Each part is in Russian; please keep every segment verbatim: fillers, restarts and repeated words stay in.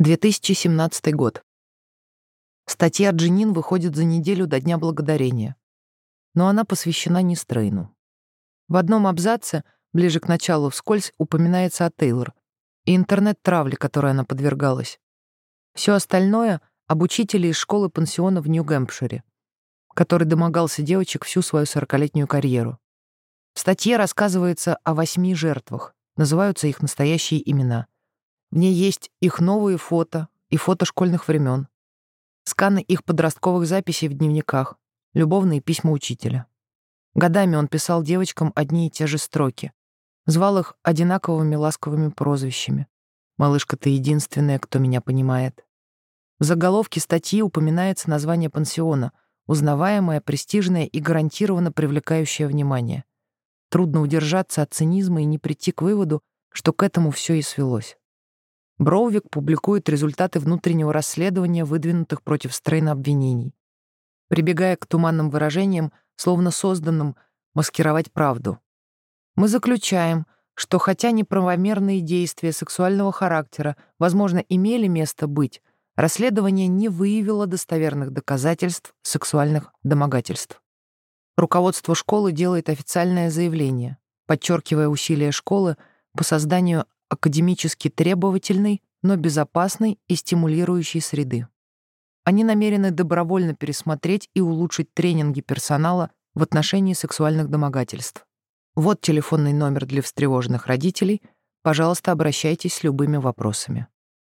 две тысячи семнадцатый год. Статья Дженин выходит за неделю до Дня Благодарения, но она посвящена не Стрейну. В одном абзаце, ближе к началу, вскользь упоминается о Тейлор и интернет-травле, которой она подвергалась. Все остальное — об учителе из школы-пансиона в Нью-Гэмпшире, который домогался девочек всю свою сорокалетнюю карьеру. В статье рассказывается о восьми жертвах, называются их настоящие имена. В ней есть их новые фото и фото школьных времен, сканы их подростковых записей в дневниках, любовные письма учителя. Годами он писал девочкам одни и те же строки, звал их одинаковыми ласковыми прозвищами. «Малышка, ты единственная, кто меня понимает». В заголовке статьи упоминается название пансиона, узнаваемое, престижное и гарантированно привлекающее внимание. Трудно удержаться от цинизма и не прийти к выводу, что к этому все и свелось. Броувик публикует результаты внутреннего расследования выдвинутых против Стрейна обвинений, прибегая к туманным выражениям, словно созданным маскировать правду. Мы заключаем, что хотя неправомерные действия сексуального характера, возможно, имели место быть, расследование не выявило достоверных доказательств сексуальных домогательств. Руководство школы делает официальное заявление, подчеркивая усилия школы по созданию академически требовательной, но безопасной и стимулирующей среды. Они намерены добровольно пересмотреть и улучшить тренинги персонала в отношении сексуальных домогательств. Вот телефонный номер для встревоженных родителей. Пожалуйста, обращайтесь с любыми вопросами.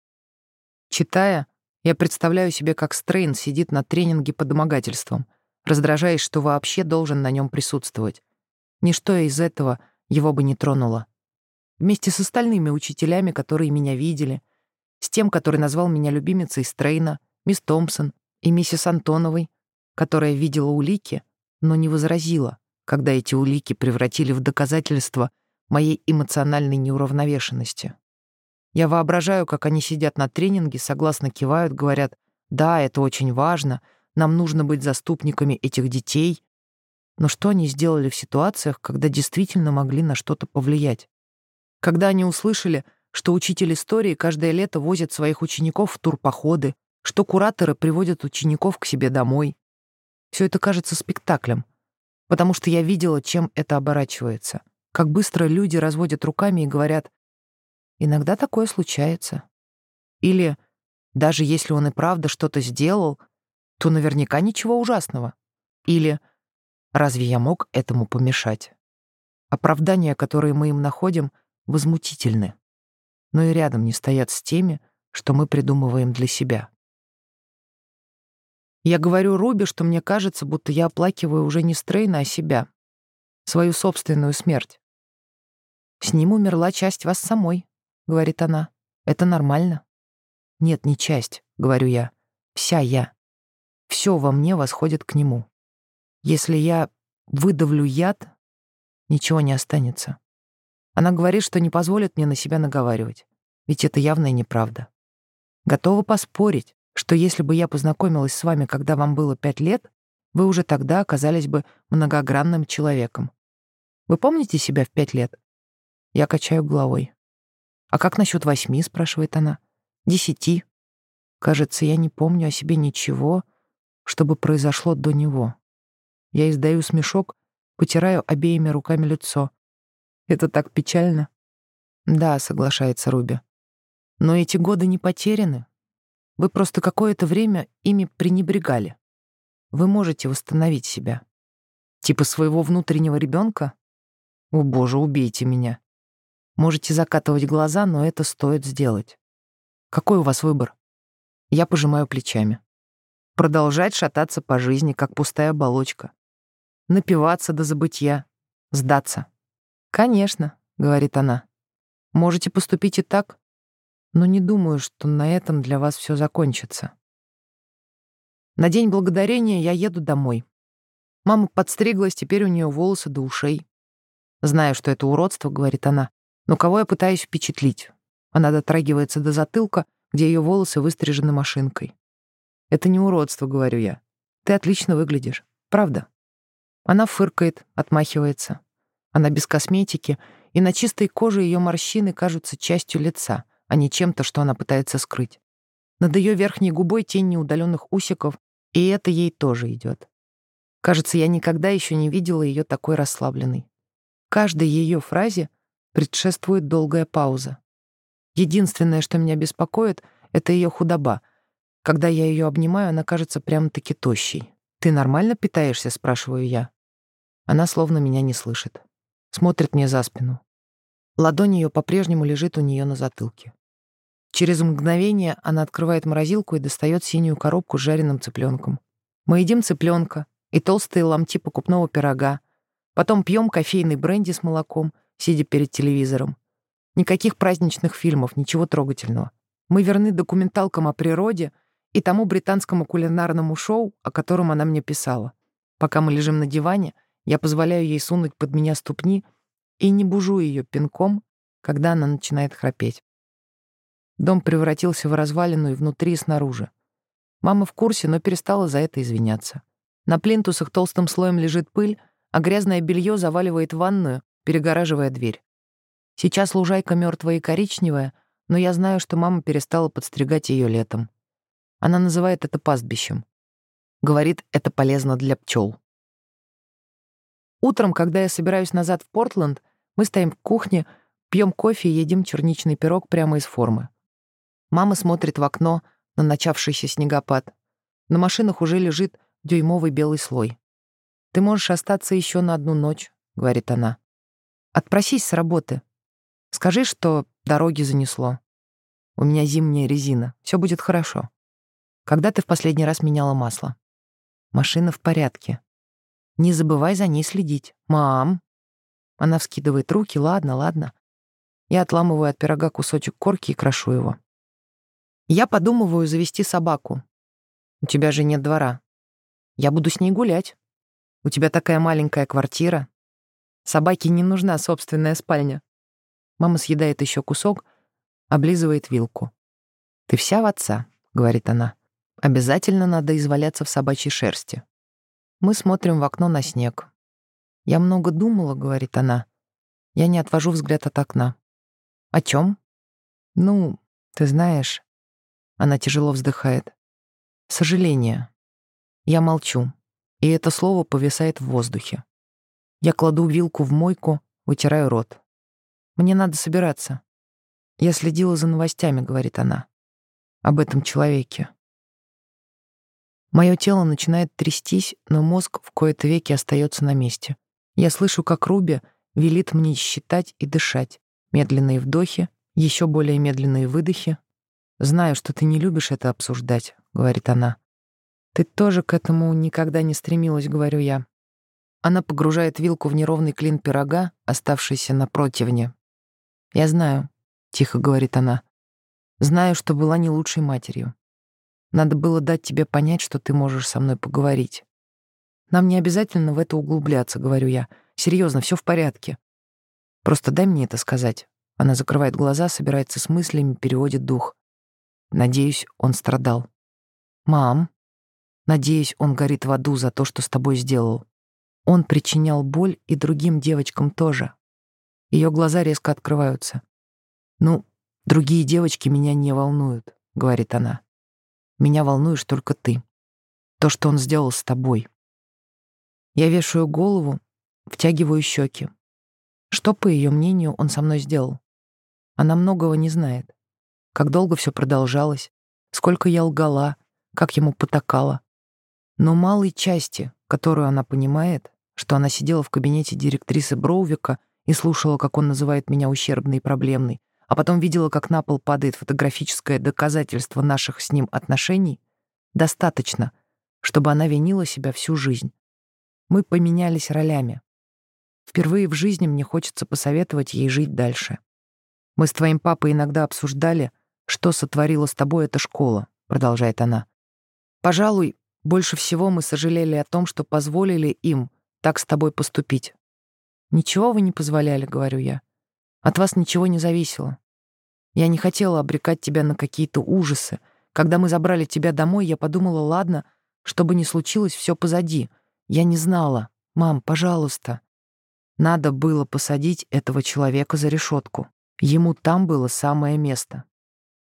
Читая, я представляю себе, как Стрейн сидит на тренинге по домогательствам, раздражаясь, что вообще должен на нем присутствовать. Ничто из этого его бы не тронуло. Вместе с остальными учителями, которые меня видели, с тем, который назвал меня любимицей Стрейна, мисс Томпсон и миссис Антоновой, которая видела улики, но не возразила, когда эти улики превратили в доказательство моей эмоциональной неуравновешенности. Я воображаю, как они сидят на тренинге, согласно кивают, говорят: «Да, это очень важно, нам нужно быть заступниками этих детей». Но что они сделали в ситуациях, когда действительно могли на что-то повлиять? Когда они услышали, что учитель истории каждое лето возит своих учеников в турпоходы, что кураторы приводят учеников к себе домой. Все это кажется спектаклем, потому что я видела, чем это оборачивается. Как быстро люди разводят руками и говорят: «Иногда такое случается». Или «Даже если он и правда что-то сделал, то наверняка ничего ужасного». Или «Разве я мог этому помешать?» Оправдания, которые мы им находим, возмутительны, но и рядом не стоят с теми, что мы придумываем для себя. Я говорю Руби, что мне кажется, будто я оплакиваю уже не Стрейна, а себя, свою собственную смерть. «С ним умерла часть вас самой», — говорит она. «Это нормально». «Нет, не часть», — говорю я. «Вся я. Все во мне восходит к нему. Если я выдавлю яд, ничего не останется». Она говорит, что не позволит мне на себя наговаривать, ведь это явная неправда. Готова поспорить, что если бы я познакомилась с вами, когда вам было пять лет, вы уже тогда оказались бы многогранным человеком. Вы помните себя в пять лет? Я качаю головой. «А как насчет восьми?» — спрашивает она. «Десяти?» Кажется, я не помню о себе ничего, чтобы произошло до него. Я издаю смешок, потираю обеими руками лицо. «Это так печально». «Да», — соглашается Руби. «Но эти годы не потеряны. Вы просто какое-то время ими пренебрегали. Вы можете восстановить себя. Типа своего внутреннего ребенка? О, боже, убейте меня. Можете закатывать глаза, но это стоит сделать. Какой у вас выбор?» Я пожимаю плечами. Продолжать шататься по жизни, как пустая оболочка. Напиваться до забытья. Сдаться. «Конечно», — говорит она. «Можете поступить и так, но не думаю, что на этом для вас все закончится». На День Благодарения я еду домой. Мама подстриглась, теперь у нее волосы до ушей. «Знаю, что это уродство», — говорит она, «но кого я пытаюсь впечатлить?» Она дотрагивается до затылка, где ее волосы выстрижены машинкой. «Это не уродство», — говорю я. «Ты отлично выглядишь. Правда?» Она фыркает, отмахивается. Она без косметики, и на чистой коже ее морщины кажутся частью лица, а не чем-то, что она пытается скрыть. Над ее верхней губой тень неудаленных усиков, и это ей тоже идет. Кажется, я никогда еще не видела ее такой расслабленной. Каждой ее фразе предшествует долгая пауза. Единственное, что меня беспокоит, это ее худоба. Когда я ее обнимаю, она кажется прямо-таки тощей. «Ты нормально питаешься?» — спрашиваю я. Она словно меня не слышит. Смотрит мне за спину. Ладонь ее по-прежнему лежит у нее на затылке. Через мгновение она открывает морозилку и достает синюю коробку с жареным цыпленком. Мы едим цыпленка и толстые ломти покупного пирога. Потом пьем кофейный бренди с молоком, сидя перед телевизором. Никаких праздничных фильмов, ничего трогательного. Мы верны документалкам о природе и тому британскому кулинарному шоу, о котором она мне писала. Пока мы лежим на диване, я позволяю ей сунуть под меня ступни и не бужу ее пинком, когда она начинает храпеть. Дом превратился в развалину и внутри, и снаружи. Мама в курсе, но перестала за это извиняться. На плинтусах толстым слоем лежит пыль, а грязное белье заваливает ванную, перегораживая дверь. Сейчас лужайка мертвая и коричневая, но я знаю, что мама перестала подстригать ее летом. Она называет это пастбищем. Говорит, это полезно для пчел. Утром, когда я собираюсь назад в Портленд, мы стоим в кухне, пьем кофе и едим черничный пирог прямо из формы. Мама смотрит в окно на начавшийся снегопад. На машинах уже лежит дюймовый белый слой. «Ты можешь остаться еще на одну ночь», — говорит она. «Отпросись с работы. Скажи, что дороги занесло. У меня зимняя резина. Все будет хорошо. Когда ты в последний раз меняла масло? Машина в порядке. Не забывай за ней следить. Мам!» Она вскидывает руки. «Ладно, ладно». Я отламываю от пирога кусочек корки и крошу его. Я подумываю завести собаку. У тебя же нет двора. Я буду с ней гулять. У тебя такая маленькая квартира. Собаке не нужна собственная спальня. Мама съедает еще кусок, облизывает вилку. «Ты вся в отца», — говорит она. «Обязательно надо изваляться в собачьей шерсти». Мы смотрим в окно на снег. «Я много думала», — говорит она. Я не отвожу взгляд от окна. «О чем?» «Ну, ты знаешь...» Она тяжело вздыхает. «Сожаление». Я молчу, и это слово повисает в воздухе. Я кладу вилку в мойку, вытираю рот. «Мне надо собираться». «Я следила за новостями», — говорит она. «Об этом человеке». Мое тело начинает трястись, но мозг в кои-то веки остается на месте. Я слышу, как Руби велит мне считать и дышать. Медленные вдохи, еще более медленные выдохи. «Знаю, что ты не любишь это обсуждать», — говорит она. «Ты тоже к этому никогда не стремилась», — говорю я. Она погружает вилку в неровный клин пирога, оставшийся на противне. «Я знаю», — тихо говорит она. «Знаю, что была не лучшей матерью. Надо было дать тебе понять, что ты можешь со мной поговорить. Нам не обязательно в это углубляться», — говорю я. «Серьезно, все в порядке. Просто дай мне это сказать». Она закрывает глаза, собирается с мыслями, переводит дух. «Надеюсь, он страдал». «Мам, надеюсь, он горит в аду за то, что с тобой сделал. Он причинял боль и другим девочкам тоже». Ее глаза резко открываются. «Ну, другие девочки меня не волнуют», — говорит она. «Меня волнуешь только ты. То, что он сделал с тобой». Я вешаю голову, втягиваю щеки. Что, по ее мнению, он со мной сделал? Она многого не знает. Как долго все продолжалось, сколько я лгала, как ему потакала. Но малой части, которую она понимает, что она сидела в кабинете директрисы Броувика и слушала, как он называет меня ущербной и проблемной, а потом видела, как на пол падает фотографическое доказательство наших с ним отношений, достаточно, чтобы она винила себя всю жизнь. Мы поменялись ролями. Впервые в жизни мне хочется посоветовать ей жить дальше. «Мы с твоим папой иногда обсуждали, что сотворила с тобой эта школа», — продолжает она. «Пожалуй, больше всего мы сожалели о том, что позволили им так с тобой поступить». «Ничего вы не позволяли», — говорю я. «От вас ничего не зависело. Я не хотела обрекать тебя на какие-то ужасы. Когда мы забрали тебя домой, я подумала, ладно, что бы ни случилось, все позади. Я не знала. Мам, пожалуйста». Надо было посадить этого человека за решетку. Ему там было самое место.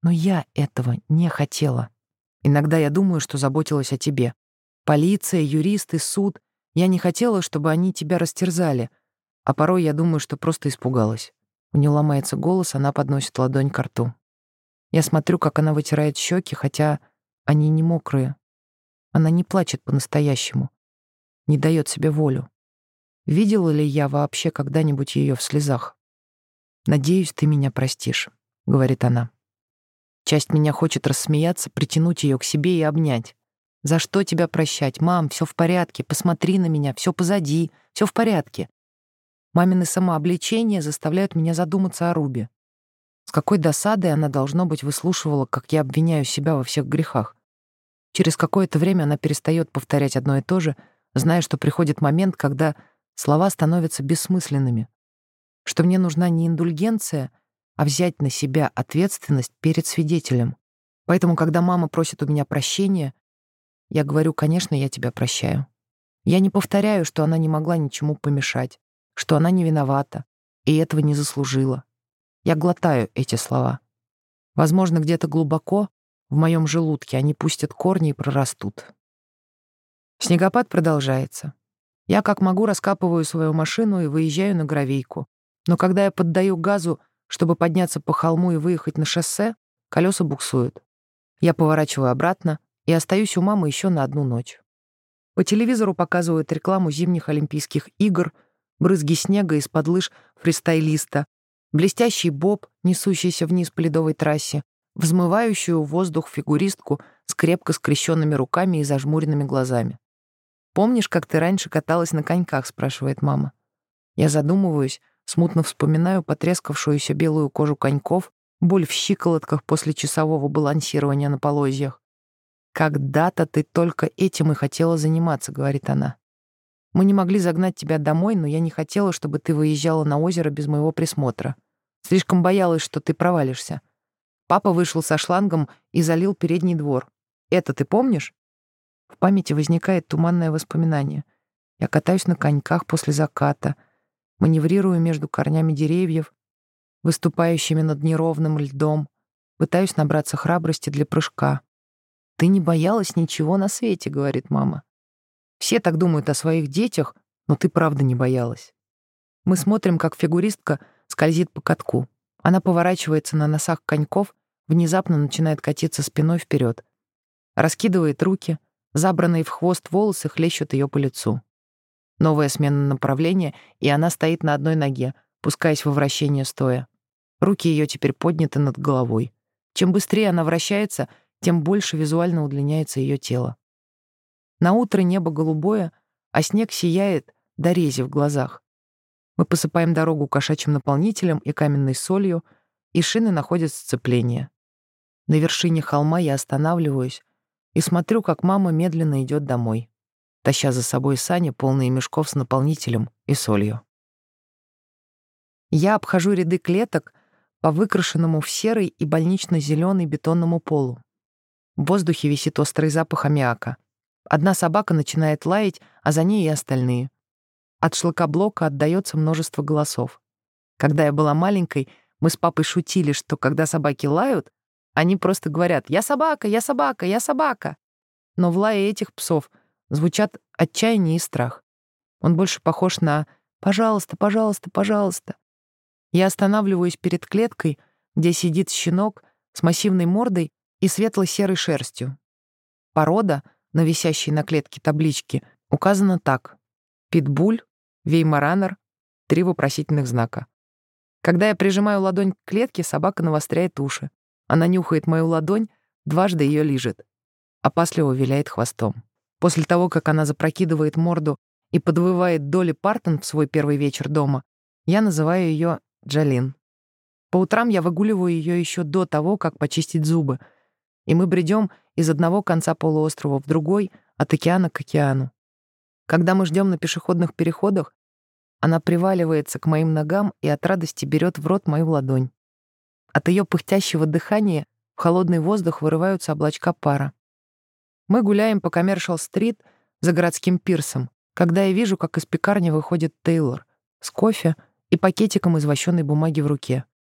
Но я этого не хотела. Иногда я думаю, что заботилась о тебе. Полиция, юристы, суд. Я не хотела, чтобы они тебя растерзали. А порой я думаю, что просто испугалась. У нее ломается голос, она подносит ладонь к рту. Я смотрю, как она вытирает щеки, хотя они не мокрые. Она не плачет по-настоящему, не дает себе волю. Видела ли я вообще когда-нибудь ее в слезах? «Надеюсь, ты меня простишь», — говорит она. Часть меня хочет рассмеяться, притянуть ее к себе и обнять. «За что тебя прощать? Мам, все в порядке, посмотри на меня, все позади, все в порядке». Мамины самообличения заставляют меня задуматься о Рубе. С какой досадой она, должно быть, выслушивала, как я обвиняю себя во всех грехах. Через какое-то время она перестает повторять одно и то же, зная, что приходит момент, когда слова становятся бессмысленными, что мне нужна не индульгенция, а взять на себя ответственность перед свидетелем. Поэтому, когда мама просит у меня прощения, я говорю: «Конечно, я тебя прощаю». Я не повторяю, что она не могла ничему помешать, что она не виновата и этого не заслужила. Я глотаю эти слова. Возможно, где-то глубоко в моем желудке они пустят корни и прорастут. Снегопад продолжается. Я как могу раскапываю свою машину и выезжаю на гравийку. Но когда я поддаю газу, чтобы подняться по холму и выехать на шоссе, колеса буксуют. Я поворачиваю обратно и остаюсь у мамы еще на одну ночь. По телевизору показывают рекламу зимних Олимпийских игр, брызги снега из-под лыж фристайлиста, блестящий боб, несущийся вниз по ледовой трассе, взмывающую в воздух фигуристку с крепко скрещенными руками и зажмуренными глазами. «Помнишь, как ты раньше каталась на коньках?» — спрашивает мама. Я задумываюсь, смутно вспоминаю потрескавшуюся белую кожу коньков, боль в щиколотках после часового балансирования на полозьях. «Когда-то ты только этим и хотела заниматься», — говорит она. «Мы не могли загнать тебя домой, но я не хотела, чтобы ты выезжала на озеро без моего присмотра. Слишком боялась, что ты провалишься. Папа вышел со шлангом и залил передний двор. Это ты помнишь?» В памяти возникает туманное воспоминание. Я катаюсь на коньках после заката, маневрирую между корнями деревьев, выступающими над неровным льдом, пытаюсь набраться храбрости для прыжка. «Ты не боялась ничего на свете», — говорит мама. «Все так думают о своих детях, но ты правда не боялась». Мы смотрим, как фигуристка скользит по катку. Она поворачивается на носах коньков, внезапно начинает катиться спиной вперед, раскидывает руки, забранные в хвост волосы хлещут ее по лицу. Новая смена направления, и она стоит на одной ноге, пускаясь во вращение стоя. Руки ее теперь подняты над головой. Чем быстрее она вращается, тем больше визуально удлиняется ее тело. На утро небо голубое, а снег сияет до рези в глазах. Мы посыпаем дорогу кошачьим наполнителем и каменной солью, и шины находят сцепление. На вершине холма я останавливаюсь и смотрю, как мама медленно идет домой, таща за собой сани, полные мешков с наполнителем и солью. Я обхожу ряды клеток по выкрашенному в серый и больнично-зеленый бетонному полу. В воздухе висит острый запах аммиака. Одна собака начинает лаять, а за ней и остальные. От шлакоблока отдаётся множество голосов. Когда я была маленькой, мы с папой шутили, что когда собаки лают, они просто говорят: «Я собака, я собака, я собака». Но в лае этих псов звучат отчаяние и страх. Он больше похож на «пожалуйста, пожалуйста, пожалуйста». Я останавливаюсь перед клеткой, где сидит щенок с массивной мордой и светло-серой шерстью. Порода, на висящей на клетке табличке, указана так: «Питбуль», «Веймаранер», три вопросительных знака. Когда я прижимаю ладонь к клетке, собака навостряет уши. Она нюхает мою ладонь, дважды ее лижет. Опасливо виляет хвостом. После того, как она запрокидывает морду и подвывает Долли Партон в свой первый вечер дома, я называю ее Джалин. По утрам я выгуливаю ее еще до того, как почистить зубы, и мы бредем из одного конца полуострова в другой, от океана к океану. Когда мы ждем на пешеходных переходах, она приваливается к моим ногам и от радости берет в рот мою ладонь. От ее пыхтящего дыхания в холодный воздух вырываются облачка пара. Мы гуляем по Коммершал-стрит за городским пирсом, когда я вижу, как из пекарни выходит Тейлор с кофе и пакетиком из вощеной бумаги в руке.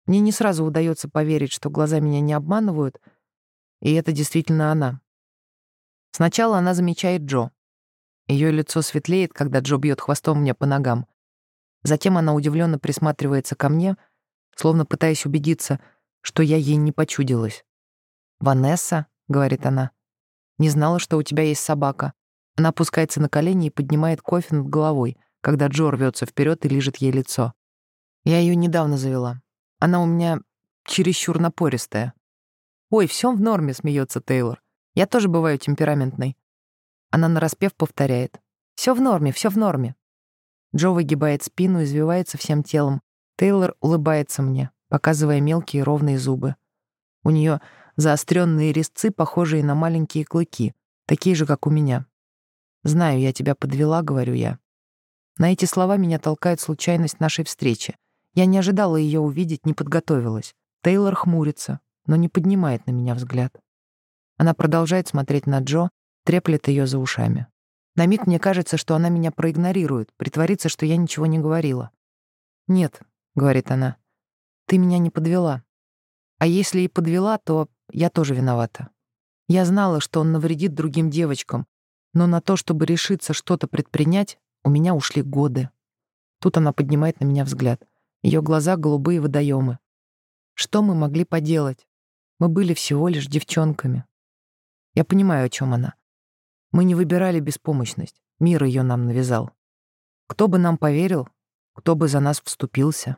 Мне не сразу удается поверить, что глаза меня не обманывают, и это действительно она. Сначала она замечает Джо. Ее лицо светлеет, когда Джо бьет хвостом мне по ногам. Затем она удивленно присматривается ко мне, словно пытаясь убедиться, что я ей не почудилась. «Ванесса», — говорит она, — «не знала, что у тебя есть собака». Она опускается на колени и поднимает кофе над головой, когда Джо рвется вперед и лижет ей лицо. «Я ее недавно завела. Она у меня чересчур напористая». «Ой, все в норме», — смеется Тейлор. «Я тоже бываю темпераментной». Она нараспев повторяет. «Все в норме, все в норме». Джо выгибает спину, извивается всем телом. Тейлор улыбается мне, показывая мелкие ровные зубы. У нее заостренные резцы, похожие на маленькие клыки, такие же, как у меня. «Знаю, я тебя подвела», — говорю я. На эти слова меня толкает случайность нашей встречи. Я не ожидала ее увидеть, не подготовилась. Тейлор хмурится, но не поднимает на меня взгляд. Она продолжает смотреть на Джо, треплет ее за ушами. На миг мне кажется, что она меня проигнорирует, притворится, что я ничего не говорила. «Нет», — говорит она, — «ты меня не подвела. А если и подвела, то я тоже виновата. Я знала, что он навредит другим девочкам, но на то, чтобы решиться что-то предпринять, у меня ушли годы». Тут она поднимает на меня взгляд. Ее глаза — голубые водоемы. Что мы могли поделать? Мы были всего лишь девчонками. Я понимаю, о чем она. Мы не выбирали беспомощность. Мир ее нам навязал. Кто бы нам поверил, кто бы за нас вступился?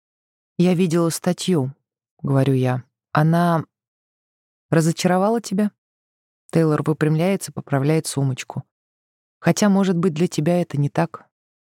«Я видела статью», — говорю я. «Она разочаровала тебя?» Тейлор выпрямляется, поправляет сумочку. «Хотя, может быть, для тебя это не так.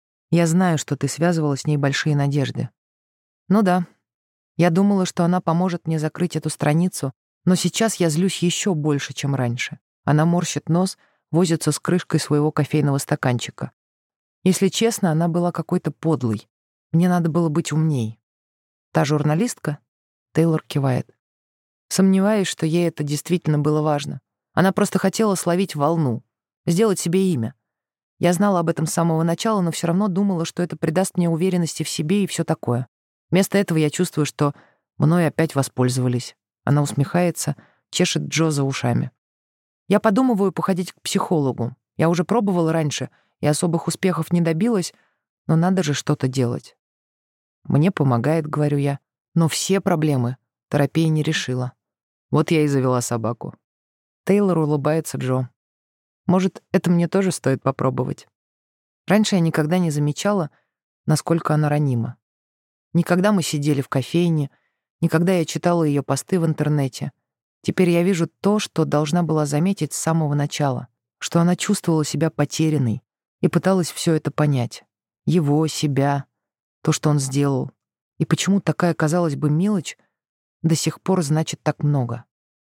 Я знаю, что ты связывала с ней большие надежды». «Ну да. Я думала, что она поможет мне закрыть эту страницу, но сейчас я злюсь еще больше, чем раньше». Она морщит нос, возится с крышкой своего кофейного стаканчика. Если честно, она была какой-то подлой. Мне надо было быть умней. «Та журналистка?» Тейлор кивает. Сомневаюсь, что ей это действительно было важно. Она просто хотела словить волну, сделать себе имя. Я знала об этом с самого начала, но все равно думала, что это придаст мне уверенности в себе и все такое. Вместо этого я чувствую, что мной опять воспользовались. Она усмехается, чешет Джо за ушами. Я подумываю походить к психологу. Я уже пробовала раньше и особых успехов не добилась, но надо же что-то делать. Мне помогает, говорю я, но все проблемы терапия не решила. Вот я и завела собаку. Тейлор улыбается Джо. Может, это мне тоже стоит попробовать? Раньше я никогда не замечала, насколько она ранима. Никогда мы сидели в кофейне, никогда я читала ее посты в интернете. Теперь я вижу то, что должна была заметить с самого начала, что она чувствовала себя потерянной и пыталась все это понять. Его, себя, то, что он сделал. И почему такая, казалось бы, мелочь до сих пор значит так много.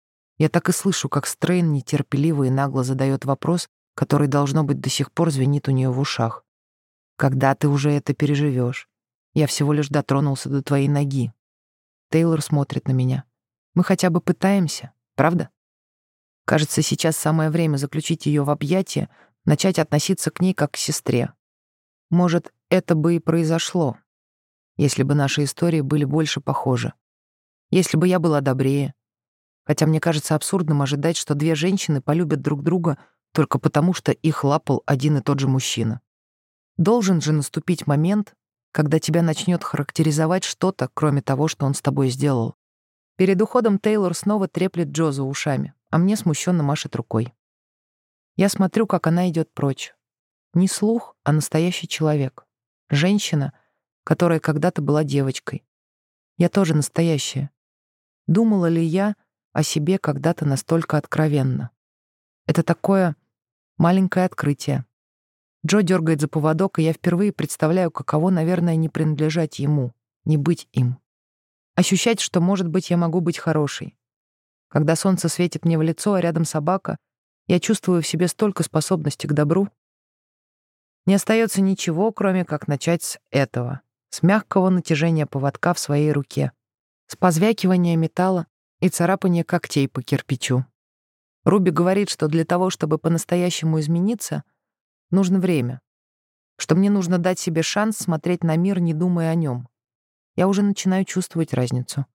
Я так и слышу, как Стрейн нетерпеливо и нагло задает вопрос, который, должно быть, до сих пор звенит у нее в ушах. «Когда ты уже это переживешь? Я всего лишь дотронулся до твоей ноги». Тейлор смотрит на меня. «Мы хотя бы пытаемся, правда?» Кажется, сейчас самое время заключить ее в объятия, начать относиться к ней как к сестре. Может, это бы и произошло, если бы наши истории были больше похожи. Если бы я была добрее. Хотя мне кажется абсурдным ожидать, что две женщины полюбят друг друга только потому, что их лапал один и тот же мужчина. Должен же наступить момент, когда тебя начнет характеризовать что-то, кроме того, что он с тобой сделал. Перед уходом Тейлор снова треплет Джо за ушами, а мне смущенно машет рукой. Я смотрю, как она идет прочь. Не слух, а настоящий человек. Женщина, которая когда-то была девочкой. Я тоже настоящая. Думала ли я о себе когда-то настолько откровенно? Это такое маленькое открытие. Джо дергает за поводок, и я впервые представляю, каково, наверное, не принадлежать ему, не быть им. Ощущать, что, может быть, я могу быть хорошей. Когда солнце светит мне в лицо, а рядом собака, я чувствую в себе столько способностей к добру. Не остается ничего, кроме как начать с этого, с мягкого натяжения поводка в своей руке, с позвякивания металла и царапания когтей по кирпичу. Руби говорит, что для того, чтобы по-настоящему измениться, нужно время, что мне нужно дать себе шанс смотреть на мир, не думая о нем. Я уже начинаю чувствовать разницу.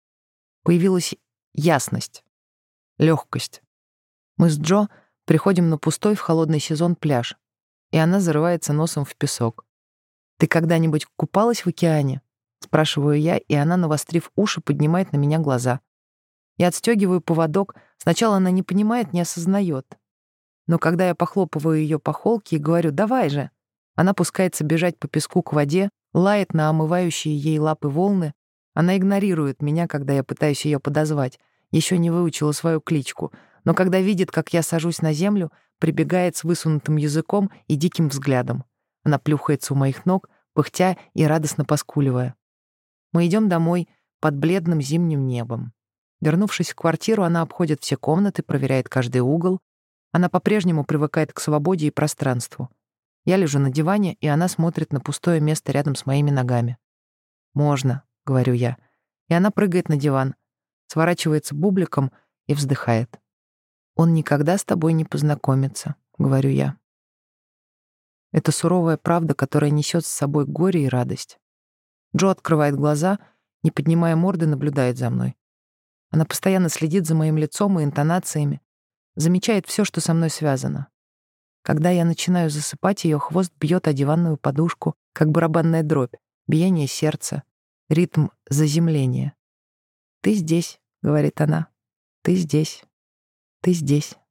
Появилась ясность, легкость. Мы с Джо приходим на пустой в холодный сезон пляж, и она зарывается носом в песок. «Ты когда-нибудь купалась в океане?» — спрашиваю я, и она, навострив уши, поднимает на меня глаза. Я отстегиваю поводок. Сначала она не понимает, не осознает. Но когда я похлопываю ее по холке и говорю «давай же», она пускается бежать по песку к воде, лает на омывающие ей лапы волны. Она игнорирует меня, когда я пытаюсь ее подозвать. Еще не выучила свою кличку. Но когда видит, как я сажусь на землю, прибегает с высунутым языком и диким взглядом. Она плюхается у моих ног, пыхтя и радостно поскуливая. Мы идем домой под бледным зимним небом. Вернувшись в квартиру, она обходит все комнаты, проверяет каждый угол. Она по-прежнему привыкает к свободе и пространству. Я лежу на диване, и она смотрит на пустое место рядом с моими ногами. «Можно», — говорю я. И она прыгает на диван, сворачивается бубликом и вздыхает. «Он никогда с тобой не познакомится», — говорю я. Это суровая правда, которая несет с собой горе и радость. Джо открывает глаза, не поднимая морды, наблюдает за мной. Она постоянно следит за моим лицом и интонациями, замечает все, что со мной связано. Когда я начинаю засыпать, ее хвост бьет о диванную подушку, как барабанная дробь, биение сердца, ритм заземления. «Ты здесь», — говорит она, — «ты здесь, ты здесь».